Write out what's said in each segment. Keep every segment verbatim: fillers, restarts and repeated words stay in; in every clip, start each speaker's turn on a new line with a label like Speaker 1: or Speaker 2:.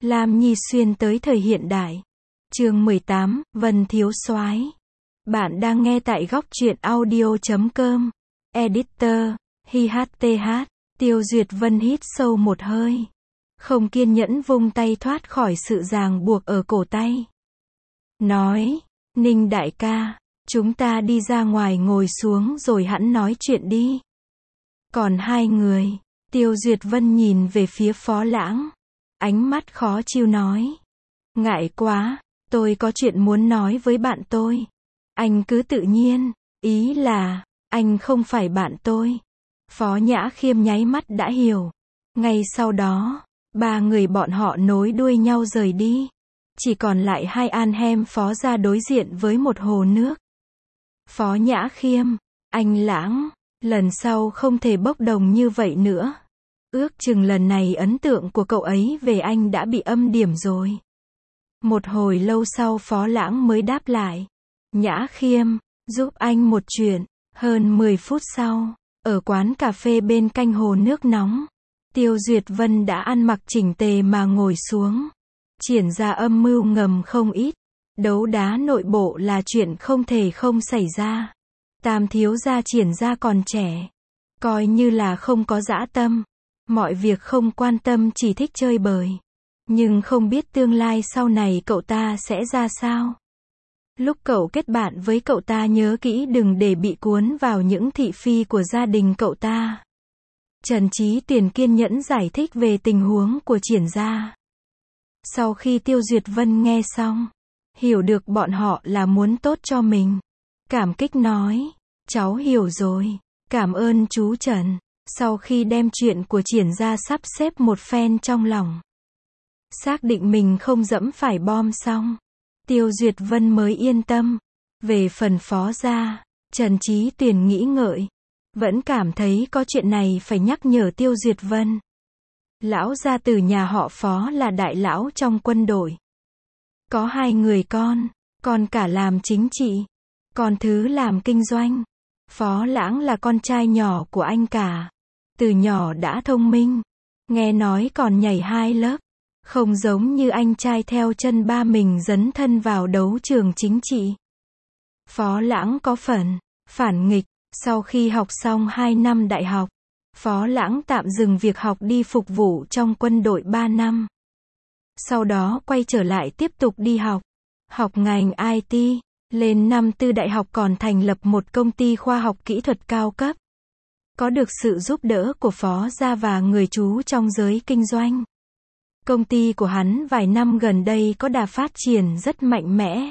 Speaker 1: Lam Nhi xuyên tới thời hiện đại. Chương mười tám, Vân Thiếu Soái. Bạn đang nghe tại góc truyện audio chấm com. Editor, hi hát tê hát. Tiêu Duyệt Vân hít sâu một hơi. Không kiên nhẫn vung tay thoát khỏi sự ràng buộc ở cổ tay. Nói, Ninh đại ca, chúng ta đi ra ngoài ngồi xuống rồi hẵng nói chuyện đi. Còn hai người, Tiêu Duyệt Vân nhìn về phía Phó Lãng. Ánh mắt khó chịu nói. Ngại quá, tôi có chuyện muốn nói với bạn tôi. Anh cứ tự nhiên, ý là, anh không phải bạn tôi. Phó Nhã Khiêm nháy mắt đã hiểu. Ngay sau đó, ba người bọn họ nối đuôi nhau rời đi. Chỉ còn lại hai an hem Phó gia đối diện với một hồ nước. Phó Nhã Khiêm, anh Lãng, lần sau không thể bốc đồng như vậy nữa. Ước chừng lần này ấn tượng của cậu ấy về anh đã bị âm điểm rồi. Một hồi lâu sau Phó Lãng mới đáp lại. Nhã Khiêm, giúp anh một chuyện. Hơn mười phút sau, ở quán cà phê bên cạnh hồ nước nóng, Tiêu Duyệt Vân đã ăn mặc chỉnh tề mà ngồi xuống. Triển ra âm mưu ngầm không ít. Đấu đá nội bộ là chuyện không thể không xảy ra. Tam thiếu gia Triển ra còn trẻ, coi như là không có dã tâm. Mọi việc không quan tâm, chỉ thích chơi bời. Nhưng không biết tương lai sau này cậu ta sẽ ra sao. Lúc cậu kết bạn với cậu ta nhớ kỹ đừng để bị cuốn vào những thị phi của gia đình cậu ta. Trần Chí Tuyền kiên nhẫn giải thích về tình huống của Triển gia. Sau khi Tiêu Duyệt Vân nghe xong, hiểu được bọn họ là muốn tốt cho mình. Cảm kích nói, cháu hiểu rồi, cảm ơn chú Trần. Sau khi đem chuyện của Triển gia sắp xếp một phen trong lòng, xác định mình không dẫm phải bom xong, Tiêu Duyệt Vân mới yên tâm. Về phần Phó gia, Trần Chí Tuyền nghĩ ngợi, vẫn cảm thấy có chuyện này phải nhắc nhở Tiêu Duyệt Vân. Lão gia tử nhà họ Phó là đại lão trong quân đội. Có hai người con, con cả làm chính trị, con thứ làm kinh doanh. Phó Lãng là con trai nhỏ của anh cả. Từ nhỏ đã thông minh, nghe nói còn nhảy hai lớp, không giống như anh trai theo chân ba mình dấn thân vào đấu trường chính trị. Phó Lãng có phần phản nghịch, sau khi học xong hai năm đại học, Phó Lãng tạm dừng việc học đi phục vụ trong quân đội ba năm. Sau đó quay trở lại tiếp tục đi học, học ngành i tê, lên năm tư đại học còn thành lập một công ty khoa học kỹ thuật cao cấp. Có được sự giúp đỡ của Phó gia và người chú trong giới kinh doanh. Công ty của hắn vài năm gần đây có đà phát triển rất mạnh mẽ.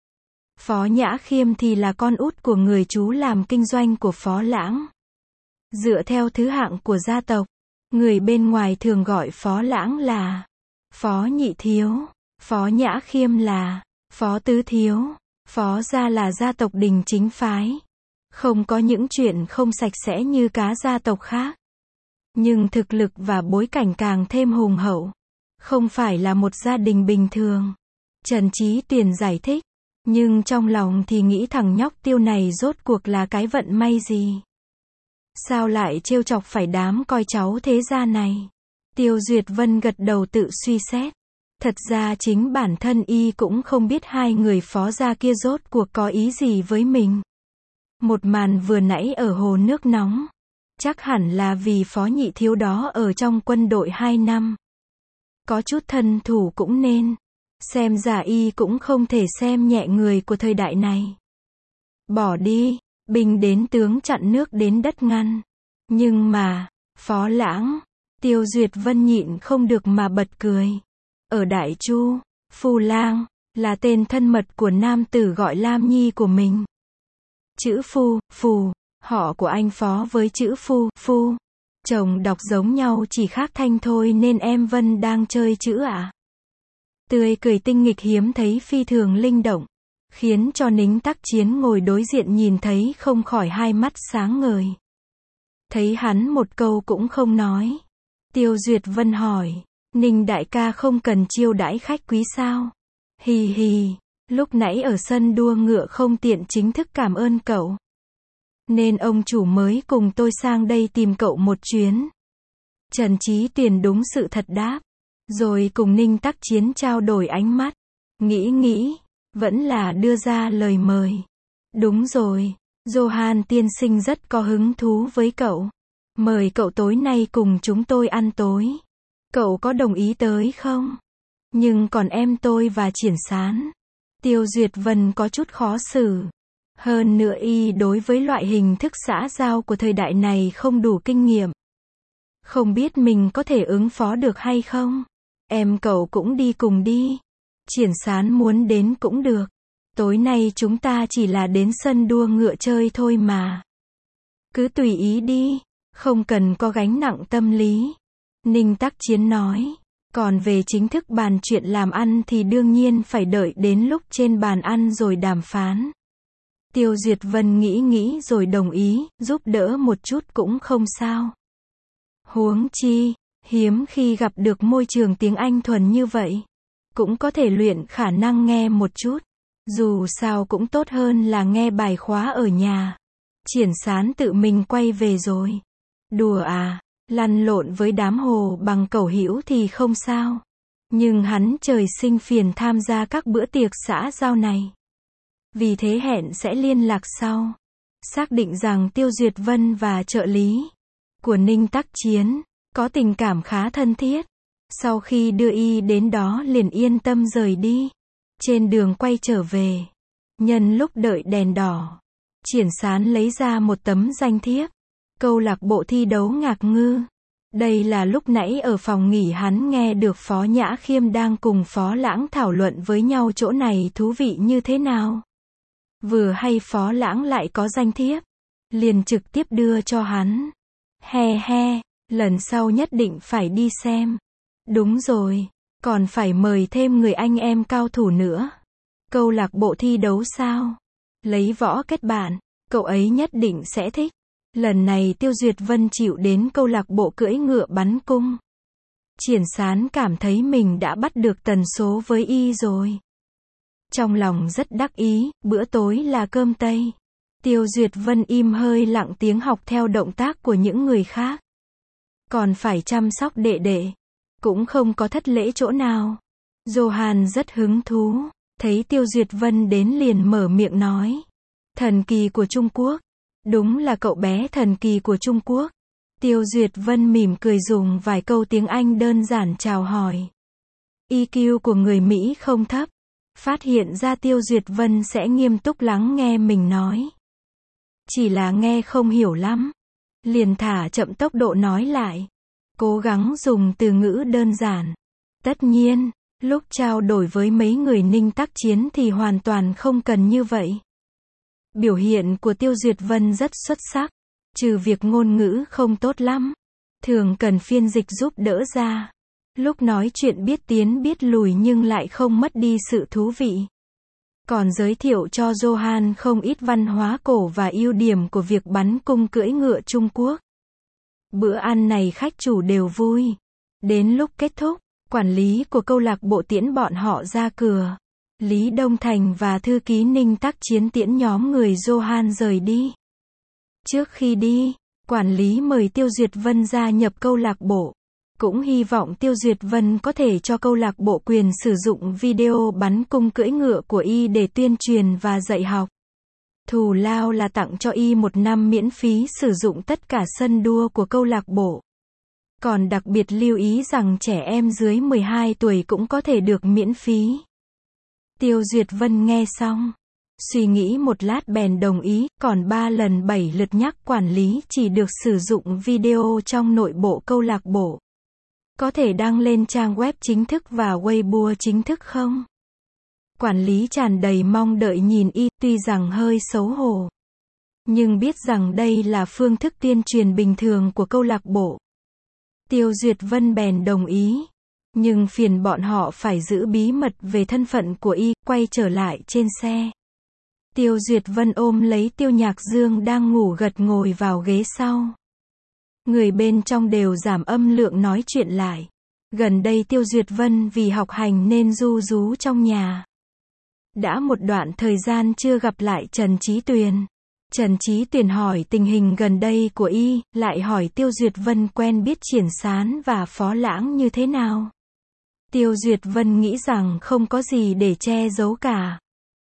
Speaker 1: Phó Nhã Khiêm thì là con út của người chú làm kinh doanh của Phó Lãng. Dựa theo thứ hạng của gia tộc, người bên ngoài thường gọi Phó Lãng là Phó Nhị Thiếu, Phó Nhã Khiêm là Phó Tứ Thiếu. Phó gia là gia tộc đình chính phái. Không có những chuyện không sạch sẽ như cá gia tộc khác. Nhưng thực lực và bối cảnh càng thêm hùng hậu. Không phải là một gia đình bình thường. Trần Chí Tuyền giải thích. Nhưng trong lòng thì nghĩ thằng nhóc Tiêu này rốt cuộc là cái vận may gì. Sao lại trêu chọc phải đám coi cháu thế gia này. Tiêu Duyệt Vân gật đầu tự suy xét. Thật ra chính bản thân y cũng không biết hai người Phó gia kia rốt cuộc có ý gì với mình. Một màn vừa nãy ở hồ nước nóng, chắc hẳn là vì Phó Nhị Thiếu đó ở trong quân đội hai năm. Có chút thân thủ cũng nên. Xem ra y cũng không thể xem nhẹ người của thời đại này. Bỏ đi, binh đến tướng chặn nước đến đất ngăn. Nhưng mà, Phó Lãng, Tiêu Duyệt Vân nhịn không được mà bật cười. Ở Đại Chu, Phu Lang, là tên thân mật của nam tử gọi Lam Nhi của mình. Chữ Phu, Phù, họ của anh Phó với chữ Phu, Phu. Chồng đọc giống nhau chỉ khác thanh thôi nên em Vân đang chơi chữ ạ. À? Tươi cười tinh nghịch hiếm thấy phi thường linh động. Khiến cho Nính Tắc Chiến ngồi đối diện nhìn thấy không khỏi hai mắt sáng ngời. Thấy hắn một câu cũng không nói. Tiêu Duyệt Vân hỏi. Ninh đại ca không cần chiêu đãi khách quý sao? Hì hì, lúc nãy ở sân đua ngựa không tiện chính thức cảm ơn cậu. Nên ông chủ mới cùng tôi sang đây tìm cậu một chuyến. Trần Chí Tuyền đúng sự thật đáp. Rồi cùng Ninh Tắc Chiến trao đổi ánh mắt. Nghĩ nghĩ, vẫn là đưa ra lời mời. Đúng rồi, Johan tiên sinh rất có hứng thú với cậu. Mời cậu tối nay cùng chúng tôi ăn tối. Cậu có đồng ý tới không? Nhưng còn em tôi và Triển Sán. Tiêu Duyệt Vân có chút khó xử. Hơn nữa y đối với loại hình thức xã giao của thời đại này không đủ kinh nghiệm. Không biết mình có thể ứng phó được hay không? Em cậu cũng đi cùng đi. Triển Sán muốn đến cũng được. Tối nay chúng ta chỉ là đến sân đua ngựa chơi thôi mà. Cứ tùy ý đi, không cần có gánh nặng tâm lý. Ninh Tắc Chiến nói. Còn về chính thức bàn chuyện làm ăn thì đương nhiên phải đợi đến lúc trên bàn ăn rồi đàm phán. Tiêu Duyệt Vân nghĩ nghĩ rồi đồng ý, giúp đỡ một chút cũng không sao. Huống chi, hiếm khi gặp được môi trường tiếng Anh thuần như vậy. Cũng có thể luyện khả năng nghe một chút. Dù sao cũng tốt hơn là nghe bài khóa ở nhà. Triển Sán tự mình quay về rồi. Đùa à, lăn lộn với đám hồ bằng cẩu hữu thì không sao. Nhưng hắn trời sinh phiền tham gia các bữa tiệc xã giao này. Vì thế hẹn sẽ liên lạc sau. Xác định rằng Tiêu Duyệt Vân và trợ lý của Ninh Tắc Chiến có tình cảm khá thân thiết. Sau khi đưa y đến đó liền yên tâm rời đi. Trên đường quay trở về, nhân lúc đợi đèn đỏ, Triển Sán lấy ra một tấm danh thiếp. Câu lạc bộ thi đấu Ngạc Ngư. Đây là lúc nãy ở phòng nghỉ hắn nghe được Phó Nhã Khiêm đang cùng Phó Lãng thảo luận với nhau chỗ này thú vị như thế nào. Vừa hay Phó Lãng lại có danh thiếp, liền trực tiếp đưa cho hắn. He he, lần sau nhất định phải đi xem. Đúng rồi, còn phải mời thêm người anh em cao thủ nữa. Câu lạc bộ thi đấu sao? Lấy võ kết bạn, cậu ấy nhất định sẽ thích. Lần này Tiêu Duyệt Vân chịu đến câu lạc bộ cưỡi ngựa bắn cung. Triển Sán cảm thấy mình đã bắt được tần số với y rồi. Trong lòng rất đắc ý, bữa tối là cơm Tây. Tiêu Duyệt Vân im hơi lặng tiếng học theo động tác của những người khác. Còn phải chăm sóc đệ đệ. Cũng không có thất lễ chỗ nào. Johan rất hứng thú. Thấy Tiêu Duyệt Vân đến liền mở miệng nói. Thần kỳ của Trung Quốc. Đúng là cậu bé thần kỳ của Trung Quốc. Tiêu Duyệt Vân mỉm cười dùng vài câu tiếng Anh đơn giản chào hỏi. i kiu của người Mỹ không thấp. Phát hiện ra Tiêu Duyệt Vân sẽ nghiêm túc lắng nghe mình nói. Chỉ là nghe không hiểu lắm. Liền thả chậm tốc độ nói lại. Cố gắng dùng từ ngữ đơn giản. Tất nhiên, lúc trao đổi với mấy người Ninh Tắc Chiến thì hoàn toàn không cần như vậy. Biểu hiện của Tiêu Duyệt Vân rất xuất sắc. Trừ việc ngôn ngữ không tốt lắm. Thường cần phiên dịch giúp đỡ ra. Lúc nói chuyện biết tiến biết lùi nhưng lại không mất đi sự thú vị. Còn giới thiệu cho Johan không ít văn hóa cổ và ưu điểm của việc bắn cung cưỡi ngựa Trung Quốc. Bữa ăn này khách chủ đều vui. Đến lúc kết thúc, quản lý của câu lạc bộ tiễn bọn họ ra cửa. Lý Đông Thành và thư ký Ninh Tắc Chiến tiễn nhóm người Johan rời đi. Trước khi đi, quản lý mời Tiêu Duyệt Vân gia nhập câu lạc bộ. Cũng hy vọng Tiêu Duyệt Vân có thể cho câu lạc bộ quyền sử dụng video bắn cung cưỡi ngựa của y để tuyên truyền và dạy học. Thù lao là tặng cho y một năm miễn phí sử dụng tất cả sân đua của câu lạc bộ. Còn đặc biệt lưu ý rằng trẻ em dưới mười hai tuổi cũng có thể được miễn phí. Tiêu Duyệt Vân nghe xong, suy nghĩ một lát bèn đồng ý, còn ba lần bảy lượt nhắc quản lý chỉ được sử dụng video trong nội bộ câu lạc bộ. Có thể đăng lên trang web chính thức và Weibo chính thức không? Quản lý tràn đầy mong đợi nhìn y, tuy rằng hơi xấu hổ. Nhưng biết rằng đây là phương thức tuyên truyền bình thường của câu lạc bộ. Tiêu Duyệt Vân bèn đồng ý. Nhưng phiền bọn họ phải giữ bí mật về thân phận của y, quay trở lại trên xe. Tiêu Duyệt Vân ôm lấy Tiêu Nhạc Dương đang ngủ gật ngồi vào ghế sau. Người bên trong đều giảm âm lượng nói chuyện lại. Gần đây Tiêu Duyệt Vân vì học hành nên ru rú trong nhà. Đã một đoạn thời gian chưa gặp lại Trần Chí Tuyền. Trần Chí Tuyền hỏi tình hình gần đây của y, lại hỏi Tiêu Duyệt Vân quen biết Triển Sán và Phó Lãng như thế nào. Tiêu Duyệt Vân nghĩ rằng không có gì để che giấu cả.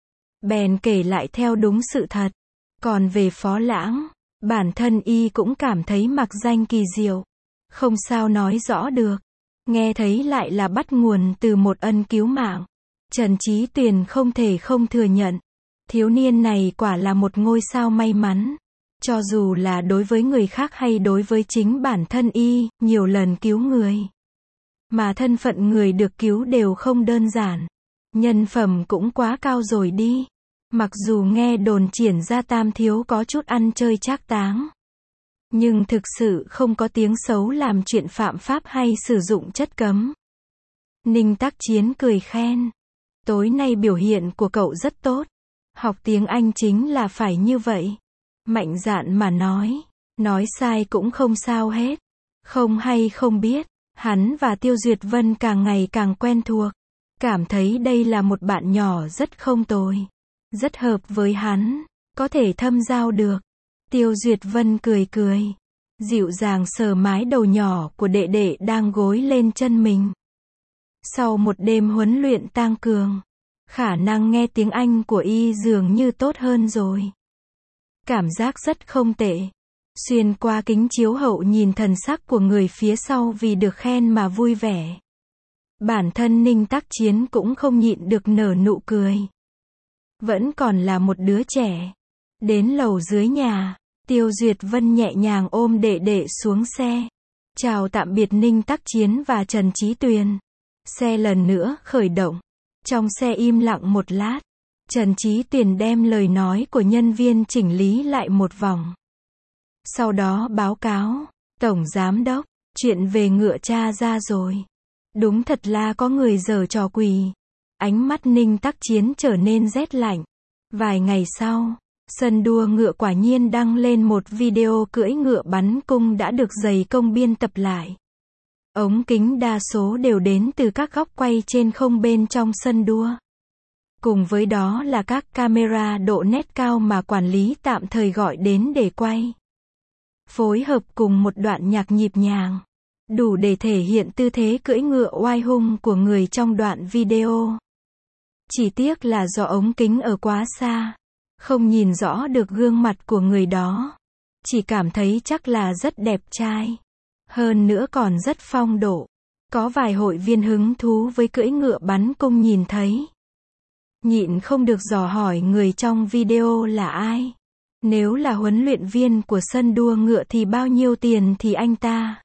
Speaker 1: Bèn kể lại theo đúng sự thật. Còn về Phó Lãng, bản thân y cũng cảm thấy mặc danh kỳ diệu. Không sao nói rõ được. Nghe thấy lại là bắt nguồn từ một ân cứu mạng. Trần Chí Tuyền không thể không thừa nhận. Thiếu niên này quả là một ngôi sao may mắn. Cho dù là đối với người khác hay đối với chính bản thân y, nhiều lần cứu người. Mà thân phận người được cứu đều không đơn giản. Nhân phẩm cũng quá cao rồi đi. Mặc dù nghe đồn Triển gia tam thiếu có chút ăn chơi trác táng. Nhưng thực sự không có tiếng xấu làm chuyện phạm pháp hay sử dụng chất cấm. Ninh Tắc Chiến cười khen. Tối nay biểu hiện của cậu rất tốt. Học tiếng Anh chính là phải như vậy. Mạnh dạn mà nói. Nói sai cũng không sao hết. Không hay không biết. Hắn và Tiêu Duyệt Vân càng ngày càng quen thuộc. Cảm thấy đây là một bạn nhỏ rất không tồi. Rất hợp với hắn. Có thể thâm giao được. Tiêu Duyệt Vân cười cười. Dịu dàng sờ mái đầu nhỏ của đệ đệ đang gối lên chân mình. Sau một đêm huấn luyện tăng cường. Khả năng nghe tiếng Anh của y dường như tốt hơn rồi. Cảm giác rất không tệ. Xuyên qua kính chiếu hậu nhìn thần sắc của người phía sau vì được khen mà vui vẻ. Bản thân Ninh Tắc Chiến cũng không nhịn được nở nụ cười. Vẫn còn là một đứa trẻ. Đến lầu dưới nhà, Tiêu Duyệt Vân nhẹ nhàng ôm đệ đệ xuống xe. Chào tạm biệt Ninh Tắc Chiến và Trần Chí Tuyền. Xe lần nữa khởi động. Trong xe im lặng một lát. Trần Chí Tuyền đem lời nói của nhân viên chỉnh lý lại một vòng. Sau đó báo cáo, Tổng Giám Đốc, chuyện về ngựa tra ra rồi. Đúng thật là có người giở trò quỷ. Ánh mắt Ninh Tắc Chiến trở nên rét lạnh. Vài ngày sau, sân đua ngựa quả nhiên đăng lên một video cưỡi ngựa bắn cung đã được dày công biên tập lại. Ống kính đa số đều đến từ các góc quay trên không bên trong sân đua. Cùng với đó là các camera độ nét cao mà quản lý tạm thời gọi đến để quay. Phối hợp cùng một đoạn nhạc nhịp nhàng. Đủ để thể hiện tư thế cưỡi ngựa oai hùng của người trong đoạn video. Chỉ tiếc là do ống kính ở quá xa. Không nhìn rõ được gương mặt của người đó. Chỉ cảm thấy chắc là rất đẹp trai. Hơn nữa còn rất phong độ. Có vài hội viên hứng thú với cưỡi ngựa bắn cung nhìn thấy. Nhịn không được dò hỏi người trong video là ai. Nếu là huấn luyện viên của sân đua ngựa thì bao nhiêu tiền thì anh ta,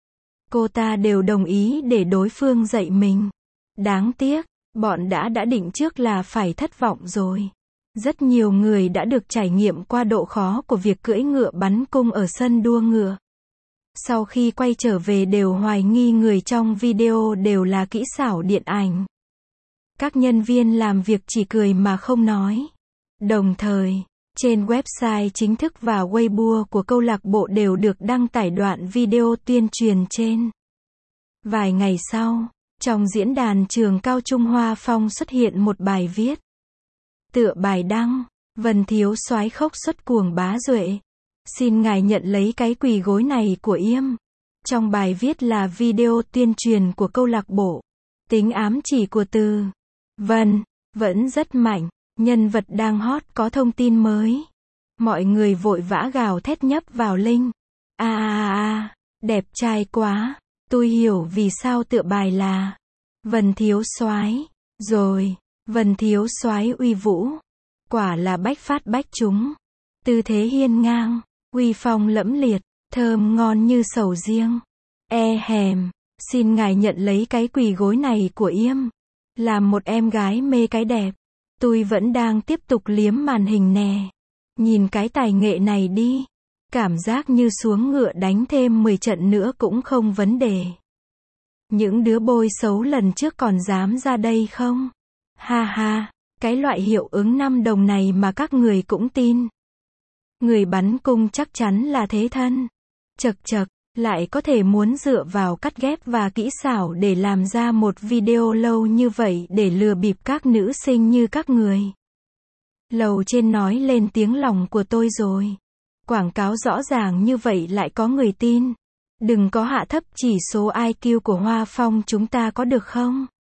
Speaker 1: cô ta đều đồng ý để đối phương dạy mình. Đáng tiếc, bọn đã đã định trước là phải thất vọng rồi. Rất nhiều người đã được trải nghiệm qua độ khó của việc cưỡi ngựa bắn cung ở sân đua ngựa. Sau khi quay trở về đều hoài nghi người trong video đều là kỹ xảo điện ảnh. Các nhân viên làm việc chỉ cười mà không nói. Đồng thời, trên website chính thức và Weibo của câu lạc bộ đều được đăng tải đoạn video tuyên truyền trên. Vài ngày sau, trong diễn đàn trường cao Trung Hoa Phong xuất hiện một bài viết. Tựa bài đăng, Vân thiếu soái khốc xuất cuồng bá duệ. Xin ngài nhận lấy cái quỳ gối này của Yêm. Trong bài viết là video tuyên truyền của câu lạc bộ. Tính ám chỉ của từ Vân vẫn rất mạnh. Nhân vật đang hot có thông tin mới. Mọi người vội vã gào thét nhấp vào link. A a a, đẹp trai quá. Tôi hiểu vì sao tựa bài là Vân thiếu soái. Rồi, Vân thiếu soái uy vũ. Quả là bách phát bách trúng. Tư thế hiên ngang, uy phong lẫm liệt, thơm ngon như sầu riêng. E hèm, xin ngài nhận lấy cái quỳ gối này của Yêm. Làm một em gái mê cái đẹp. Tôi vẫn đang tiếp tục liếm màn hình nè. Nhìn cái tài nghệ này đi. Cảm giác như xuống ngựa đánh thêm mười trận nữa cũng không vấn đề. Những đứa bôi xấu lần trước còn dám ra đây không? Ha ha, cái loại hiệu ứng năm đồng này mà các người cũng tin. Người bắn cung chắc chắn là thế thân. Chật chật, lại có thể muốn dựa vào cắt ghép và kỹ xảo để làm ra một video lâu như vậy để lừa bịp các nữ sinh như các người. Lầu trên nói lên tiếng lòng của tôi rồi. Quảng cáo rõ ràng như vậy lại có người tin. Đừng có hạ thấp chỉ số i kiu của Hoa Phong chúng ta có được không?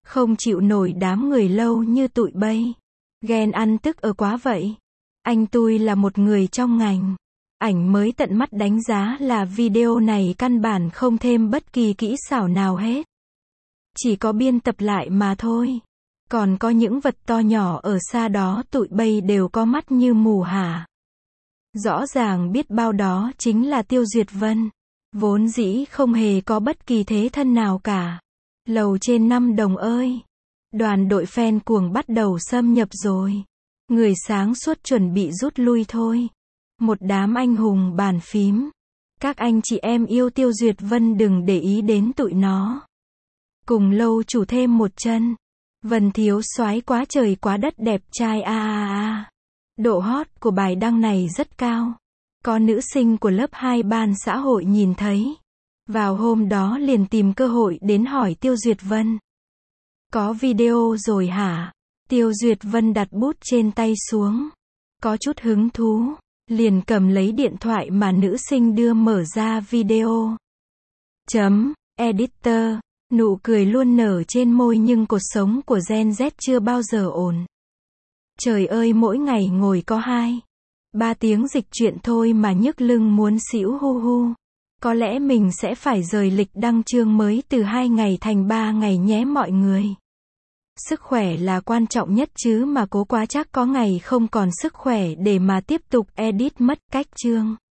Speaker 1: Không chịu nổi đám người lâu như tụi bây. Ghen ăn tức ở quá vậy. Anh tui là một người trong ngành. Ảnh mới tận mắt đánh giá là video này căn bản không thêm bất kỳ kỹ xảo nào hết. Chỉ có biên tập lại mà thôi. Còn có những vật to nhỏ ở xa đó tụi bây đều có mắt như mù hả. Rõ ràng biết bao đó chính là Tiêu Duyệt Vân. Vốn dĩ không hề có bất kỳ thế thân nào cả. Lầu trên năm đồng ơi. Đoàn đội fan cuồng bắt đầu xâm nhập rồi. Người sáng suốt chuẩn bị rút lui thôi. Một đám anh hùng bàn phím. Các anh chị em yêu Tiêu Duyệt Vân đừng để ý đến tụi nó. Cùng lâu chủ thêm một chân. Vân thiếu soái quá trời quá đất đẹp trai a a a. Độ hot của bài đăng này rất cao. Có nữ sinh của lớp hai ban xã hội nhìn thấy. Vào hôm đó liền tìm cơ hội đến hỏi Tiêu Duyệt Vân. Có video rồi hả? Tiêu Duyệt Vân đặt bút trên tay xuống. Có chút hứng thú. Liền cầm lấy điện thoại mà nữ sinh đưa mở ra video. Chấm, editor. Nụ cười luôn nở trên môi nhưng cuộc sống của Gen Z chưa bao giờ ổn. Trời ơi mỗi ngày ngồi có hai, ba tiếng dịch chuyện thôi mà nhức lưng muốn xỉu hu hu. Có lẽ mình sẽ phải rời lịch đăng chương mới từ hai ngày thành ba ngày nhé mọi người. Sức khỏe là quan trọng nhất chứ mà cố quá chắc có ngày không còn sức khỏe để mà tiếp tục edit mất cách chương.